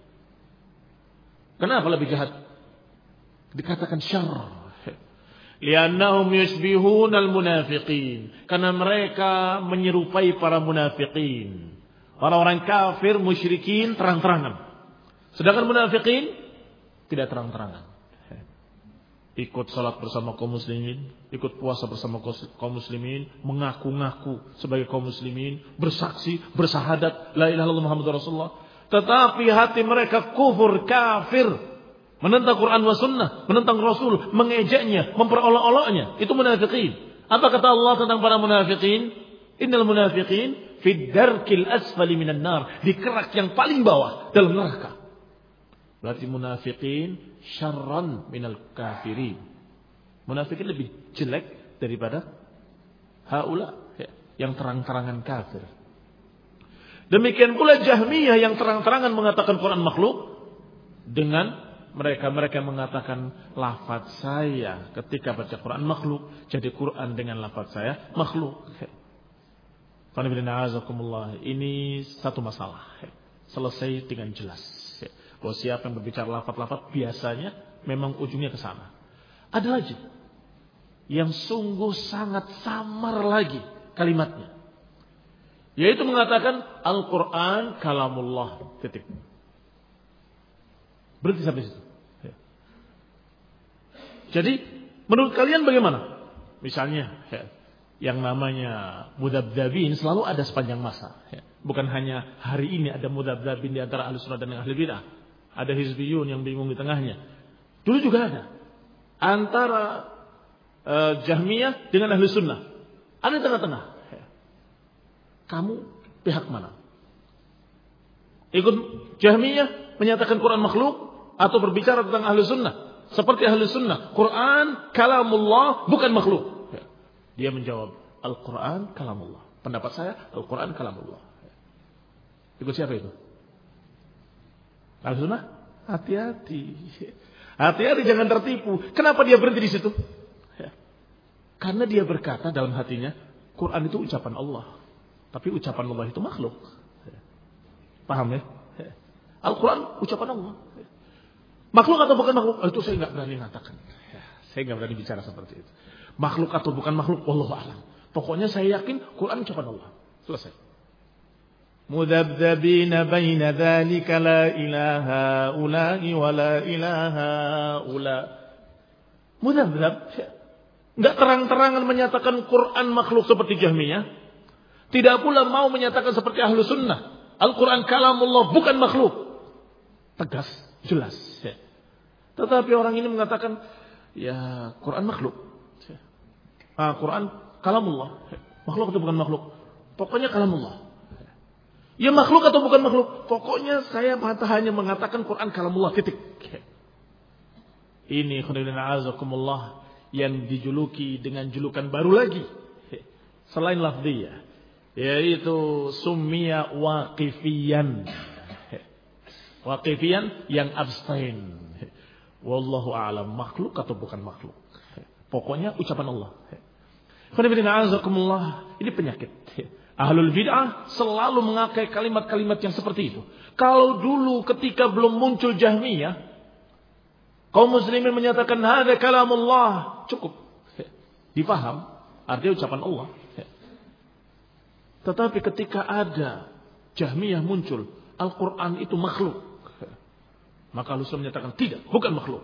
Kenapa lebih jahat? Dikatakan syarr. Liannahum yusbihunal munafiqin. Karena mereka menyerupai para munafiqin. Orang-orang kafir, musyrikin terang-terangan. Sedangkan munafiqin tidak terang-terangan. Ikut salat bersama kaum muslimin, ikut puasa bersama kaum muslimin, mengaku-ngaku sebagai kaum muslimin, bersaksi, bersahadat la ilaha illallah Muhammadur Rasulullah. Tetapi hati mereka kufur, kafir, menentang Quran wa sunnah, menentang Rasul, mengejeknya, memperolok-oloknya. Itu munafiqin. Apa kata Allah tentang para munafiqin? Innal munafiqin fi darkil asfali minan nar, di kerak yang paling bawah dalam neraka. Berarti munafiqin syarran minal kafirin. Munafiqin lebih jelek daripada haula yang terang-terangan kafir. Demikian pula Jahmiyah yang terang-terangan mengatakan Quran makhluk, dengan mereka mengatakan lafaz saya ketika baca Quran makhluk, jadi Quran dengan lafaz saya makhluk. Ini satu masalah. Selesai dengan jelas. Bahwa siapa yang berbicara lafaz-lafaz biasanya memang ujungnya ke sana. Ada lagi yang sungguh sangat samar lagi kalimatnya, yaitu mengatakan Al-Quran kalamullah, titik. Berhenti sampai situ. Jadi menurut kalian bagaimana? Misalnya yang namanya mudabdabin selalu ada sepanjang masa. Bukan hanya hari ini ada mudabdabin di antara ahli sunnah dan ahli bidah. Ada hizbiyun yang bingung di tengahnya. Dulu juga ada antara Jahmiyah dengan ahli sunnah. Ada tengah-tengah. Kamu pihak mana? Ikut Jahmiyah menyatakan Quran makhluk atau berbicara tentang ahli sunnah? Seperti ahli sunnah, Quran kalamullah bukan makhluk. Dia menjawab Al-Quran kalamullah. Pendapat saya Al-Quran kalamullah. Ikut siapa itu? Ahli sunnah? Hati-hati. Hati-hati jangan tertipu. Kenapa dia berhenti di situ? Karena dia berkata dalam hatinya, Quran itu ucapan Allah. Tapi ucapan Allah itu makhluk. Paham ya? Al-Quran ucapan Allah. Makhluk atau bukan makhluk? Itu saya nggak berani mengatakan. Saya nggak berani bicara seperti itu. Makhluk atau bukan makhluk, wallahu a'lam. Pokoknya saya yakin Quran ucapan Allah. Selesai. Mudzabdzabina baina dzalika la ilaha ula'i wa la ilaha ula. Mudzabdzab. Enggak terang-terangan menyatakan Quran makhluk seperti Jahmiyah. Tidak pula mau menyatakan seperti Ahlu Sunnah. Al-Quran kalamullah bukan makhluk. Tegas, jelas. Tetapi orang ini mengatakan, ya Quran makhluk. Quran kalamullah. Makhluk atau bukan makhluk? Pokoknya kalamullah. Ya makhluk atau bukan makhluk? Pokoknya saya hanya mengatakan Quran kalamullah, titik. Ini khonibina azakumullah yang dijuluki dengan julukan baru lagi. Selain lafziyah. Yaitu summiya waqifiyan. Waqifiyan yang abstain. Wallahu a'lam, makhluk atau bukan makhluk. Pokoknya ucapan Allah. Ini penyakit. Ahlul bid'ah selalu mengakai kalimat-kalimat yang seperti itu. Kalau dulu ketika belum muncul Jahmiyah, kaum muslimin menyatakan hada kalamullah, cukup. Dipaham, artinya ucapan Allah. Tetapi ketika ada Jahmiyah muncul, Al-Quran itu makhluk, maka Rasul menyatakan tidak, bukan makhluk.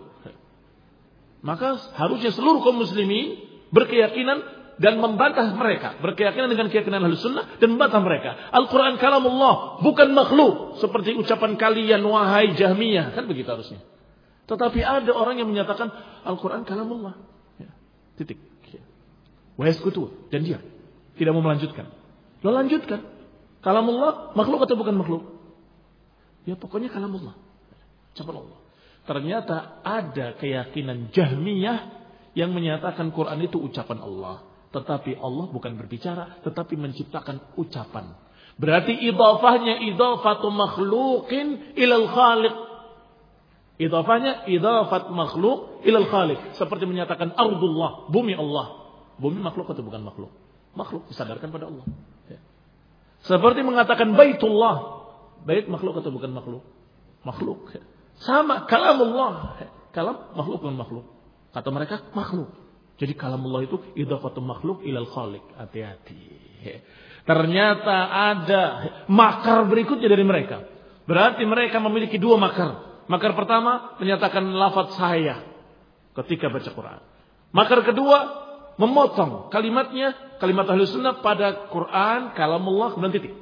Maka harusnya seluruh kaum muslimin berkeyakinan dan membantah mereka, berkeyakinan dengan keyakinan Ahlus Sunnah dan membantah mereka. Al-Quran kalamullah, bukan makhluk seperti ucapan kalian wahai Jahmiyah, kan begitu harusnya. Tetapi ada orang yang menyatakan Al-Quran kalamullah, titik. Wa yaskutu, dan dia tidak mau melanjutkan. Lo lanjutkan. Kalamullah makhluk atau bukan makhluk? Ya pokoknya kalamullah. Ucapan Allah. Ternyata ada keyakinan Jahmiyah yang menyatakan Quran itu ucapan Allah. Tetapi Allah bukan berbicara, tetapi menciptakan ucapan. Berarti idhafahnya idhafatu makhluqin ilal khaliq. Idhafahnya idhafat makhluk ilal khaliq. Seperti menyatakan ardullah, bumi Allah. Bumi makhluk atau bukan makhluk? Makhluk, disadarkan pada Allah. Seperti mengatakan baitullah. Bait makhluk atau bukan makhluk? Makhluk. Sama, kalamullah. Kalam makhluk bukan makhluk. Kata mereka makhluk. Jadi kalamullah itu idhafatu makhluk ilal khaliq. Hati-hati. Ternyata ada makar berikutnya dari mereka. Berarti mereka memiliki dua makar. Makar pertama menyatakan lafaz saya ketika baca Quran. Makar kedua memotong kalimatnya, kalimat Ahlus Sunnah pada Quran kalamullah kemudian titik.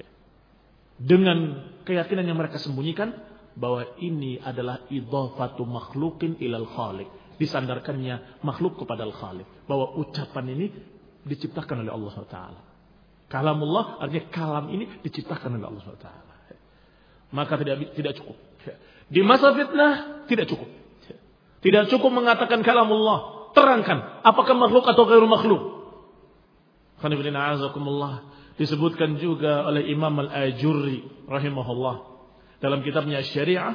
Dengan keyakinan yang mereka sembunyikan bahwa ini adalah idhafatu makhlukin ilal khaliq. Disandarkannya makhluk kepada al-khaliq. Bahwa ucapan ini diciptakan oleh Allah SWT. Kalamullah artinya kalam ini diciptakan oleh Allah SWT. Maka tidak cukup. Di masa fitnah tidak cukup. Tidak cukup mengatakan kalamullah. Terangkan apakah makhluk atau ghairu makhluk. Qanifidina azakumullah. Disebutkan juga oleh Imam Al-Ajurri rahimahullah dalam kitabnya Syariah.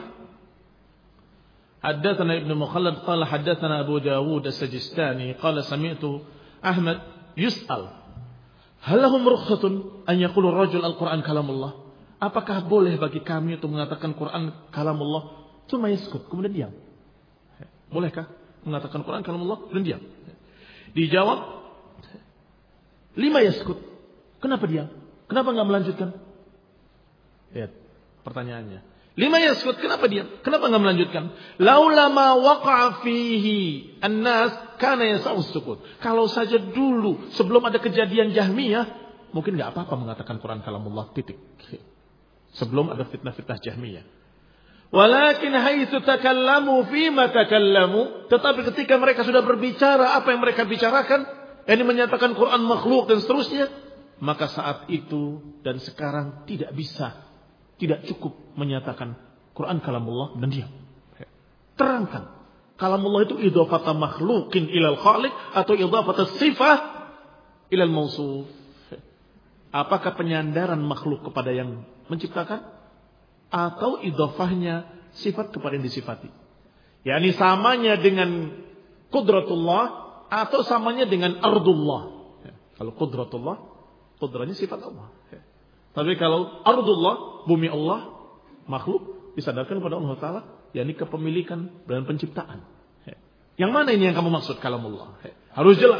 Haddatsana Ibnu Mukhallad qala haddatsana Abu Dawud As-Sajistani qala sami'tu Ahmad yus'al hal lahum rukhsatun an yaqulu ar-rajul al-Qur'an kalamullah? Apakah boleh bagi kami untuk mengatakan Quran kalamullah cuma yaskut kemudian diam? Bolehkah mengatakan Quran kalamullah dan diam? Dijawab, lima yaskut. Kenapa diam? Kenapa enggak melanjutkan? Lihat pertanyaannya. Lima yaskut, kenapa diam? Kenapa enggak melanjutkan? Laula ma waqa'a fihi an-nas kana yas'u sukut. Kalau saja dulu sebelum ada kejadian Jahmiyah, mungkin enggak apa-apa mengatakan Quran kalamullah titik. Sebelum ada fitnah-fitnah Jahmiyah. Walakin haitsu takallamu fima takallamu, tetapi ketika mereka sudah berbicara apa yang mereka bicarakan, yakni menyatakan Quran makhluk dan seterusnya, maka saat itu dan sekarang tidak bisa, tidak cukup menyatakan Quran kalamullah dan diam. Terangkan, kalamullah itu idhafata makhluqin ilal khaliq atau idhafata sifah ilal mausuf. Apakah penyandaran makhluk kepada yang menciptakan atau idhafahnya sifat kepada yang disifati? yakni samanya dengan qudratullah atau samanya dengan ardullah. Kalau qudratullah, qudranya sifat Allah. Tapi kalau ardullah, bumi Allah, makhluk disandarkan kepada Allah Ta'ala, yakni kepemilikan dan penciptaan. Yang mana ini yang kamu maksud kalamullah? Harus jelas.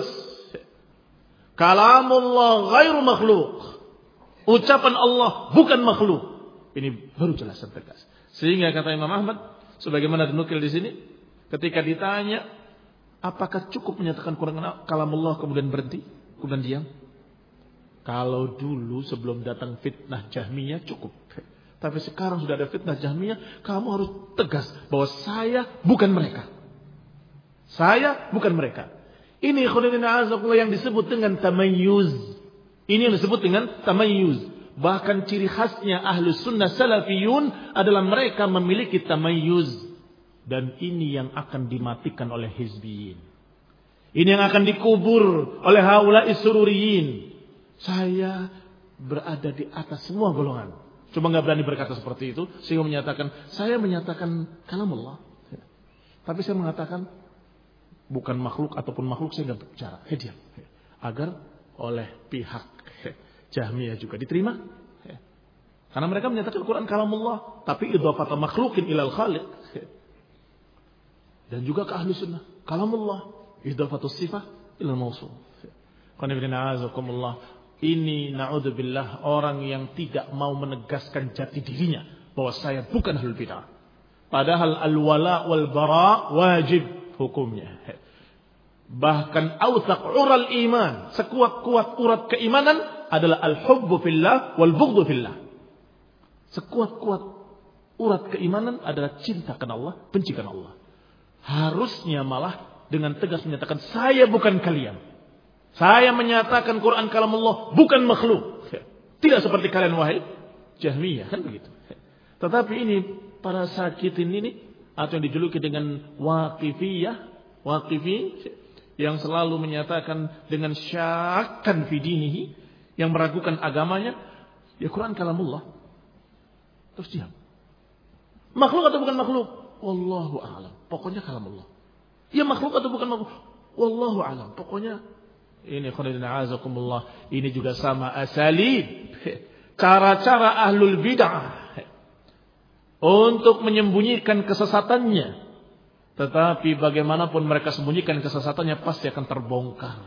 Kalamullah ghairu makhluk. Ucapan Allah bukan makhluk. Ini baru jelas dan tegas. Sehingga kata Imam Ahmad, sebagaimana dinukil di sini, ketika ditanya, apakah cukup menyatakan Quran kalamullah kemudian berhenti, kemudian diam? Kalau dulu sebelum datang fitnah Jahmiyah cukup. Tapi sekarang sudah ada fitnah Jahmiyah, kamu harus tegas bahwa saya bukan mereka. Saya bukan mereka. Ini khudina azakullah yang disebut dengan tamayyuz. Ini yang disebut dengan tamayyuz. Bahkan ciri khasnya ahlus sunnah salafiyun adalah mereka memiliki tamayyuz. Dan ini yang akan dimatikan oleh hizbiyin. Ini yang akan dikubur oleh haula'i sururiyin. Saya berada di atas semua golongan. Cuma gak berani berkata seperti itu. Sehingga saya menyatakan kalamullah. Tapi saya mengatakan bukan makhluk ataupun makhluk, saya gak bicara. Diam. Agar oleh pihak Jahmiyah juga diterima. Karena mereka menyatakan Quran kalamullah. Tapi idhafat makhlukin ilal khaliq. Dan juga ke ahli sunnah. Kalamullah. Idhafatus sifah ilal mawsuf. Ini na'udzubillah orang yang tidak mau menegaskan jati dirinya bahwa saya bukan ahlul bid'ah. Padahal al-wala wal bara wajib hukumnya. Bahkan awthaq ural iman, sekuat-kuat urat keimanan adalah al-hubbu fillah wal bughdhu fillah. Sekuat-kuat urat keimanan adalah cinta karena Allah, benci karena Allah. Harusnya malah dengan tegas menyatakan saya bukan kalian. Saya menyatakan Quran kalamullah bukan makhluk. Tidak seperti kalian wahai Jahmiyah, kan begitu. Tetapi ini para sakitin ini atau yang dijuluki dengan Waqifi yang selalu menyatakan dengan syakkan fi dinihi, yang meragukan agamanya, ya Quran kalamullah. Terus diam. Makhluk atau bukan makhluk? Wallahu a'lam. Pokoknya kalamullah. Ya makhluk atau bukan makhluk? Wallahu a'lam. Pokoknya ini khonidina azakumullah. Ini juga sama asalib. Cara-cara ahlul bid'ah untuk menyembunyikan kesesatannya. Tetapi bagaimanapun mereka sembunyikan kesesatannya pasti akan terbongkar.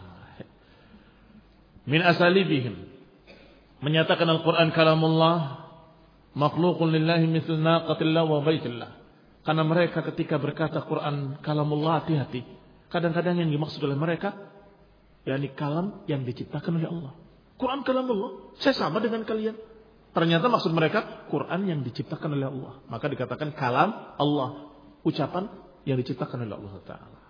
Min asalibihim. Menyatakan Al-Quran kalamullah. Makhlukun lillahi mithl naqatillah wa baitillah. Karena mereka ketika berkata Quran kalamullah, hati-hati. Kadang-kadang yang dimaksud oleh mereka yakni kalam yang diciptakan oleh Allah. Quran kalamullah, saya sama dengan kalian. Ternyata maksud mereka Quran yang diciptakan oleh Allah. Maka dikatakan kalam Allah, ucapan yang diciptakan oleh Allah Ta'ala.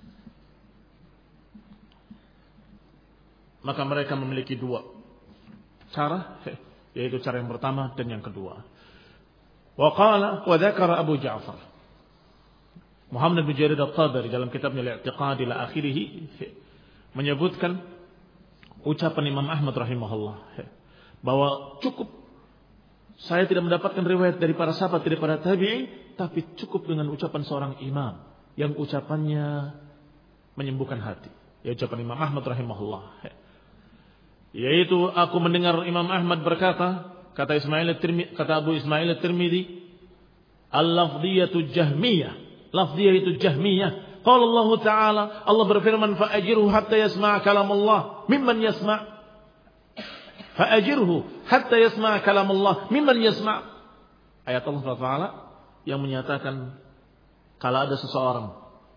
Maka mereka memiliki dua cara, yaitu cara yang pertama dan yang kedua. Wa qala wa dzakara Abu Ja'far Muhammad bin Jarir al-Tabari dalam kitabnya Al-I'tiqad ila akhirih menyebutkan ucapan Imam Ahmad rahimahullah bahwa cukup saya tidak mendapatkan riwayat dari para sahabat, dari para tabi'in, tapi cukup dengan ucapan seorang imam yang ucapannya menyembuhkan hati. Ya ucapan Imam Ahmad rahimahullah. Yaitu aku mendengar Imam Ahmad berkata, kata Abu Ismail at-Tirmidzi, al-lafdhiyatu jahmiyah. Lafdhiyah itu jahmiyah. Qala Allah Ta'ala, Allah berfirman, fa'ajirhu hatta yasma'a kalam Allah mimman yasma'. Fa'ajirhu hatta yasma'a kalam Allah mimman yasma'. Ayat Allah Ta'ala yang menyatakan kalau ada seseorang,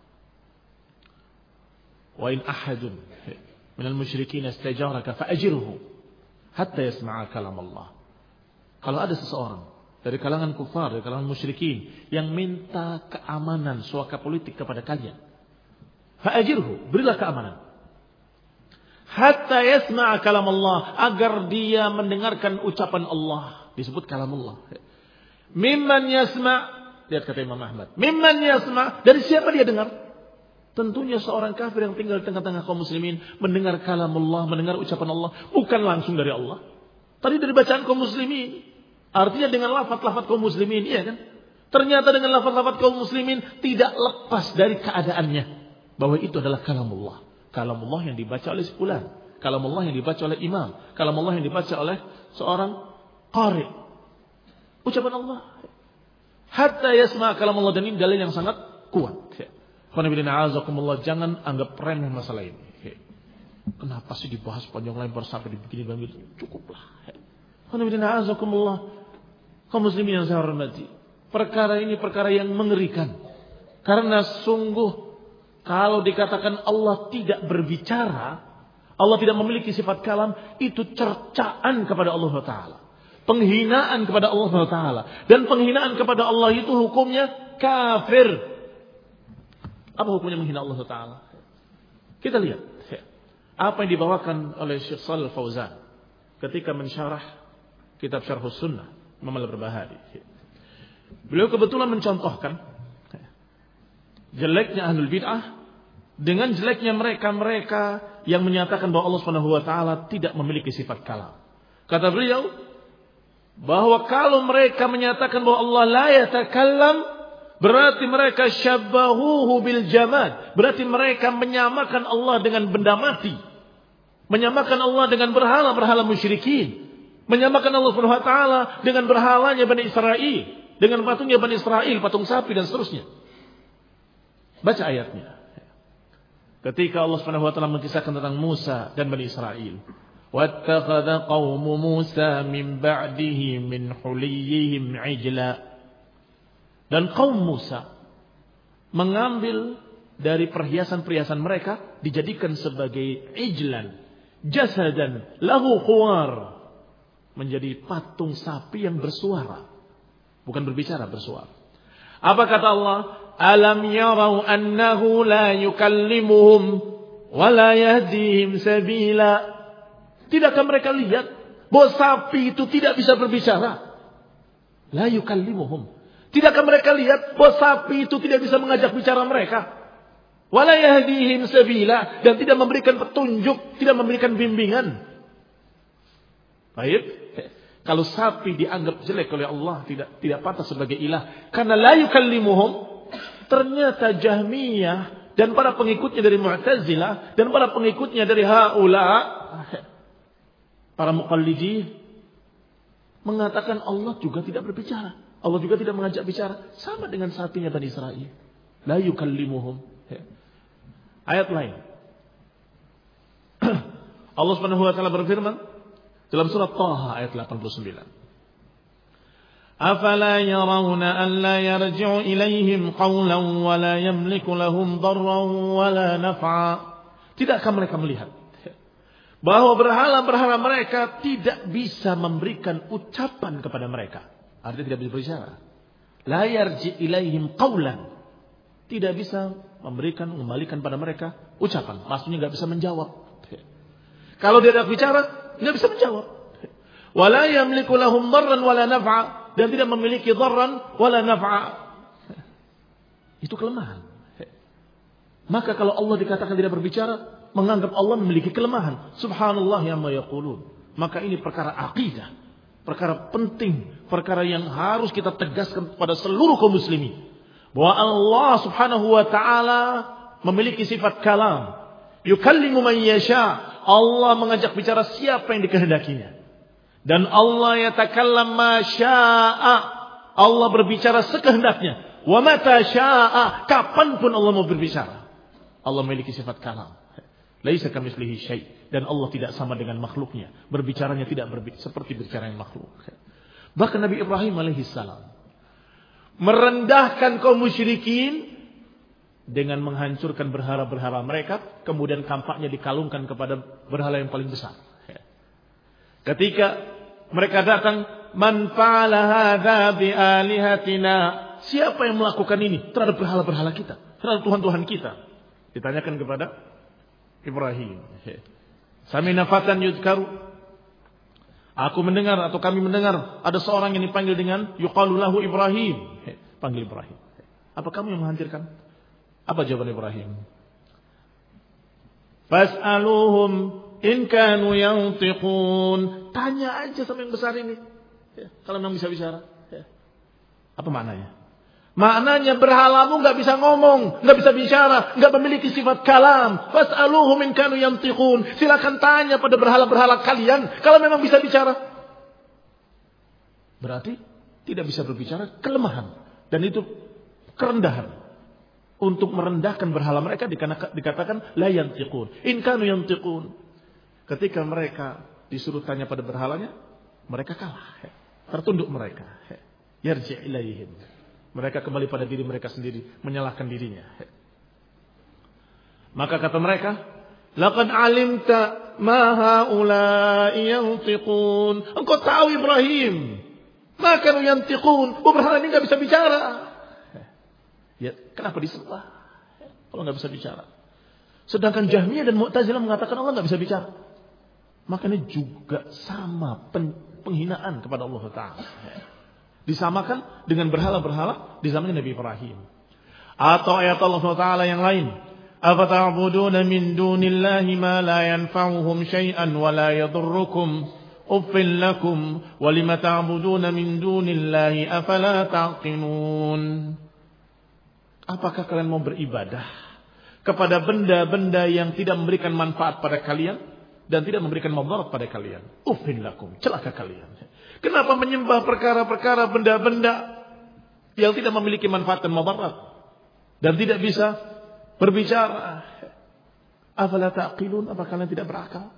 wa in ahadun minal musyrikin istajaraka fa'ajirhu hatta yasma'a kalam Allah. Kalau ada seseorang dari kalangan kufar, dari kalangan musyrikin yang minta keamanan suaka politik kepada kalian, fa'ajirhu, berilah keamanan hatta yasma'a kalam Allah, agar dia mendengarkan ucapan Allah. Disebut kalam Allah. Mimman yasma', lihat kata Imam Ahmad, mimman yasma', dari siapa dia dengar? Tentunya seorang kafir yang tinggal di tengah-tengah kaum muslimin mendengar kalam Allah, mendengar ucapan Allah bukan langsung dari Allah, tadi dari bacaan kaum muslimin. Artinya dengan lafaz-lafaz kaum muslimin, iya kan? Ternyata dengan lafaz-lafaz kaum muslimin tidak lepas dari keadaannya bahwa itu adalah kalamullah. Kalamullah yang dibaca oleh sepulan, kalamullah yang dibaca oleh imam, kalamullah yang dibaca oleh seorang qari. Ucapan Allah. Hatta yasma' kalamullah, dan ini dalil yang sangat kuat. Jangan anggap remeh masalah ini. Kenapa sih dibahas panjang lebar sampai begini-begini? Cukuplah. Kaum muslimin yang saya hormati, perkara ini perkara yang mengerikan. Karena sungguh kalau dikatakan Allah tidak berbicara, Allah tidak memiliki sifat kalam, itu cercaan kepada Allah Ta'ala, penghinaan kepada Allah Ta'ala. Dan penghinaan kepada Allah itu hukumnya kafir. Apa hukumnya menghina Allah Ta'ala? Kita lihat apa yang dibawakan oleh Syekh Shalih Fauzan ketika mensyarah kitab Syarhus Sunnah Imam Al-Barbahari. Beliau kebetulan mencontohkan jeleknya ahlul bid'ah dengan jeleknya mereka yang menyatakan bahwa Allah Subhanahu wa taala tidak memiliki sifat kalam. Kata beliau bahwa kalau mereka menyatakan bahwa Allah la yatakallam, berarti mereka syabbahuhu bil jamad, berarti mereka menyamakan Allah dengan benda mati, menyamakan Allah dengan berhala-berhala musyrikin, menyamakan Allah Subhanahu wa taala dengan berhalanya Bani Israel, dengan patungnya Bani Israel, patung sapi dan seterusnya. Baca ayatnya. Ketika Allah Subhanahu wa taala mengisahkan tentang Musa dan Bani Israel, wattakhadha qaumu Musa min ba'dihi min huliyihim 'ijla. Dan kaum Musa mengambil dari perhiasan-perhiasan mereka dijadikan sebagai ijlan, jasadan lahu khuwar, menjadi patung sapi yang bersuara, bukan berbicara, bersuara. Apa kata Allah? Alam yarau annahu la yukallimuhum wa la yahdihim sabila. Tidakkah mereka lihat bahwa sapi itu tidak bisa berbicara? La yukallimuhum. Tidakkah mereka lihat bahwa sapi itu tidak bisa mengajak bicara mereka? Wala yahdihim sabila, dan tidak memberikan petunjuk, tidak memberikan bimbingan. Baik, kalau sapi dianggap jelek oleh Allah, tidak pantas sebagai ilah karena la yukallimuhum, ternyata Jahmiyah dan para pengikutnya dari Mu'tazilah dan para pengikutnya dari haula, para muqallidin, mengatakan Allah juga tidak berbicara. Allah juga tidak mengajak bicara, sama dengan sapinya Bani Israel. La yukallimuhum. Ayat lain. Allah Subhanahu wa taala berfirman dalam surat Taha ayat 89. Afala yarawna an la yarji'u ilaihim qawlan wa la yamliku lahum darran wa la naf'a. Tidakkah mereka melihat bahwa berhala-berhala mereka tidak bisa memberikan ucapan kepada mereka? Artinya tidak bisa berbicara. La yarji ilaihim qawlan, tidak bisa mengembalikan pada mereka ucapan. Maksudnya tidak bisa menjawab. Kalau dia tidak bicara, tidak bisa menjawab. Wala yamliku lahum darran wala naf'a, dan tidak memiliki darran wala naf'a. Itu kelemahan. Maka kalau Allah dikatakan tidak berbicara, menganggap Allah memiliki kelemahan. Subhanallah amma yaqulun. Maka ini perkara akidah, perkara penting, perkara yang harus kita tegaskan kepada seluruh kaum muslimin, bahwa Allah Subhanahu wa taala memiliki sifat kalam. Yukallimu man yasha. Allah mengajak bicara siapa yang dikehendakinya. Dan Allah yatakallam ma syaa. Allah berbicara sekehendaknya. Wa mata syaa, kapanpun Allah mau berbicara. Allah memiliki sifat kalam. Laisa kamitslihi syai', dan Allah tidak sama dengan makhluknya. Berbicaranya tidak seperti berbicara yang makhluk. Bahkan Nabi Ibrahim alaihissalam merendahkan kaum musyrikin dengan menghancurkan berhala-berhala mereka, kemudian kampaknya dikalungkan kepada berhala yang paling besar. Ketika mereka datang, man fa'ala hadza bi alihatina, siapa yang melakukan ini terhadap berhala-berhala kita, terhadap tuhan-tuhan kita? Ditanyakan kepada Ibrahim. Sami'na fatan yudkaru. Aku mendengar atau kami mendengar ada seorang yang dipanggil dengan yuqalu lahu Ibrahim. Panggil Ibrahim. Apa kamu yang menghancurkan? Apa jawaban Ibrahim? Fas'aluhum in kanu yantiqun. Tanya aja sama yang besar ini. Kalau memang bisa bicara. Apa maknanya? Maknanya berhalamu nggak bisa ngomong, nggak bisa bicara, nggak memiliki sifat kalam. Fas'aluhu min kanu yantiqun. Silakan tanya pada berhala-berhala kalian kalau memang bisa bicara. Berarti tidak bisa berbicara kelemahan dan itu kerendahan. Untuk merendahkan berhala mereka dikatakan la yantiqun. In kanu yantiqun. Ketika mereka disuruh tanya pada berhalanya, mereka kalah. Tertunduk mereka. Yarji' ilaihim. Mereka kembali pada diri mereka sendiri, menyalahkan dirinya. Maka kata mereka, laqad alimta ma haula'i yantiqun. Engkau tahu Ibrahim, ma kanu yantiqun. Berhala ini enggak bisa bicara. Ya, kenapa disembah? Kalau enggak bisa bicara. Sedangkan Jahmiyah dan Mu'tazilah mengatakan Allah enggak bisa bicara. Makanya juga sama penghinaan kepada Allah Ta'ala. Disamakan dengan berhala-berhala di zaman Nabi Ibrahim. Atau ayat Allah SWT yang lain. Afata'buduna min dunillahi ma la yanfa'uhum syai'an wa la yadurrukum uffin lakum wa lima ta'buduna min dunillahi afala ta'qilun. Apakah kalian mau beribadah kepada benda-benda yang tidak memberikan manfaat pada kalian dan tidak memberikan mudarat pada kalian? Uffin lakum, celaka kalian. Kenapa menyembah perkara-perkara benda-benda yang tidak memiliki manfaat dan mudarat dan tidak bisa berbicara? Afala ta'qilun, apa kalian tidak berakal?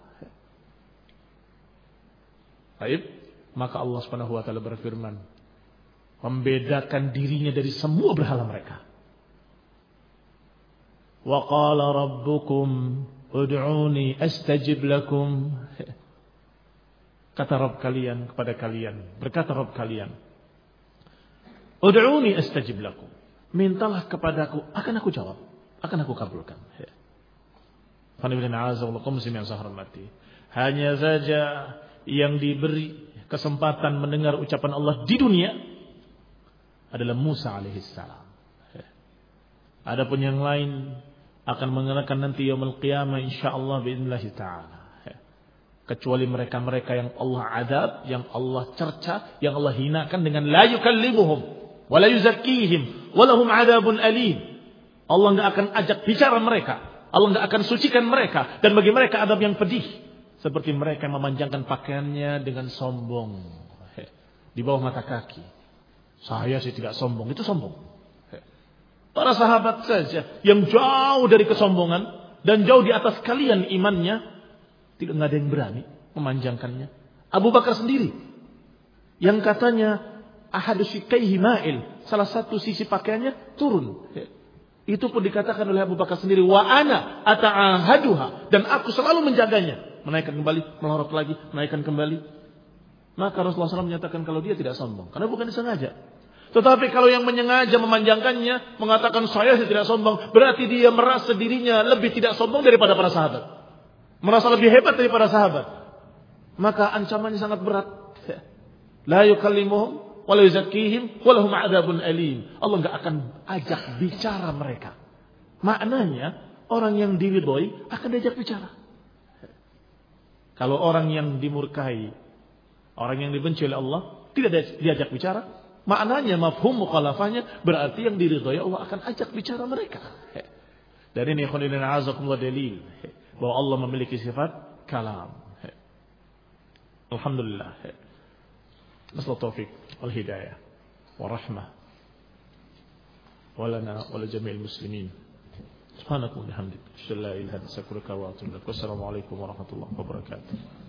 Baik, maka Allah Subhanahu wa taala berfirman, membedakan dirinya dari semua berhala mereka. Wa qala rabbukum ud'uni astajib lakum. Kata Rabb kalian kepada kalian, berkata Rabb kalian, ud'uni astajib lakum. Mintalah kepadaku, akan aku jawab, akan aku kabulkan. Hanya saja yang diberi kesempatan mendengar ucapan Allah di dunia adalah Musa alaihissalam. Adapun yang lain akan mengenakan nanti yaumul qiyamah insyaallah biidznillah taala. Kecuali mereka-mereka yang Allah adab, yang Allah cerca, yang Allah hinakan dengan la yukallimuhum wa la yuzakkihim wa lahum adabun alim. Allah enggak akan ajak bicara mereka, Allah enggak akan sucikan mereka, dan bagi mereka adab yang pedih, seperti mereka yang memanjangkan pakaiannya dengan sombong di bawah mata kaki. Saya sih tidak sombong, itu sombong. Para sahabat saja yang jauh dari kesombongan dan jauh di atas kalian imannya, tidak ada yang berani memanjangkannya. Abu Bakar sendiri yang katanya ahadu syikaihi ma'il, salah satu sisi pakaiannya turun. Itu pun dikatakan oleh Abu Bakar sendiri, wa ana ata'ahaduha, dan aku selalu menjaganya. Menaikkan kembali, melorot lagi, menaikkan kembali. Maka Rasulullah SAW menyatakan kalau dia tidak sombong, karena bukan disengaja. Tetapi kalau yang menyengaja memanjangkannya, mengatakan saya tidak sombong, berarti dia merasa dirinya lebih tidak sombong daripada para sahabat, merasa lebih hebat daripada sahabat. Maka ancamannya sangat berat. La yukallimuhum wa la yuzakkihim wa lahum adzabun alim. Allah enggak akan ajak bicara mereka. Maknanya orang yang diridhoi akan diajak bicara. Kalau orang yang dimurkai, orang yang dibenci oleh Allah tidak diajak bicara, maknanya mafhum mukhalafahnya berarti yang diridhoi Allah akan ajak bicara mereka. Dan ini khonilin azakumullah dalil bahwa Allah memiliki sifat kalam. Alhamdulillah. Nasallahu taufiq wal hidayah wa rahmah wa lana wa li jami'il muslimin. Subhanallahi wa bihamdihi, la ilaha illa anta astaghfiruka wa atubu ilaik. Wassalamu alaikum warahmatullahi wabarakatuh.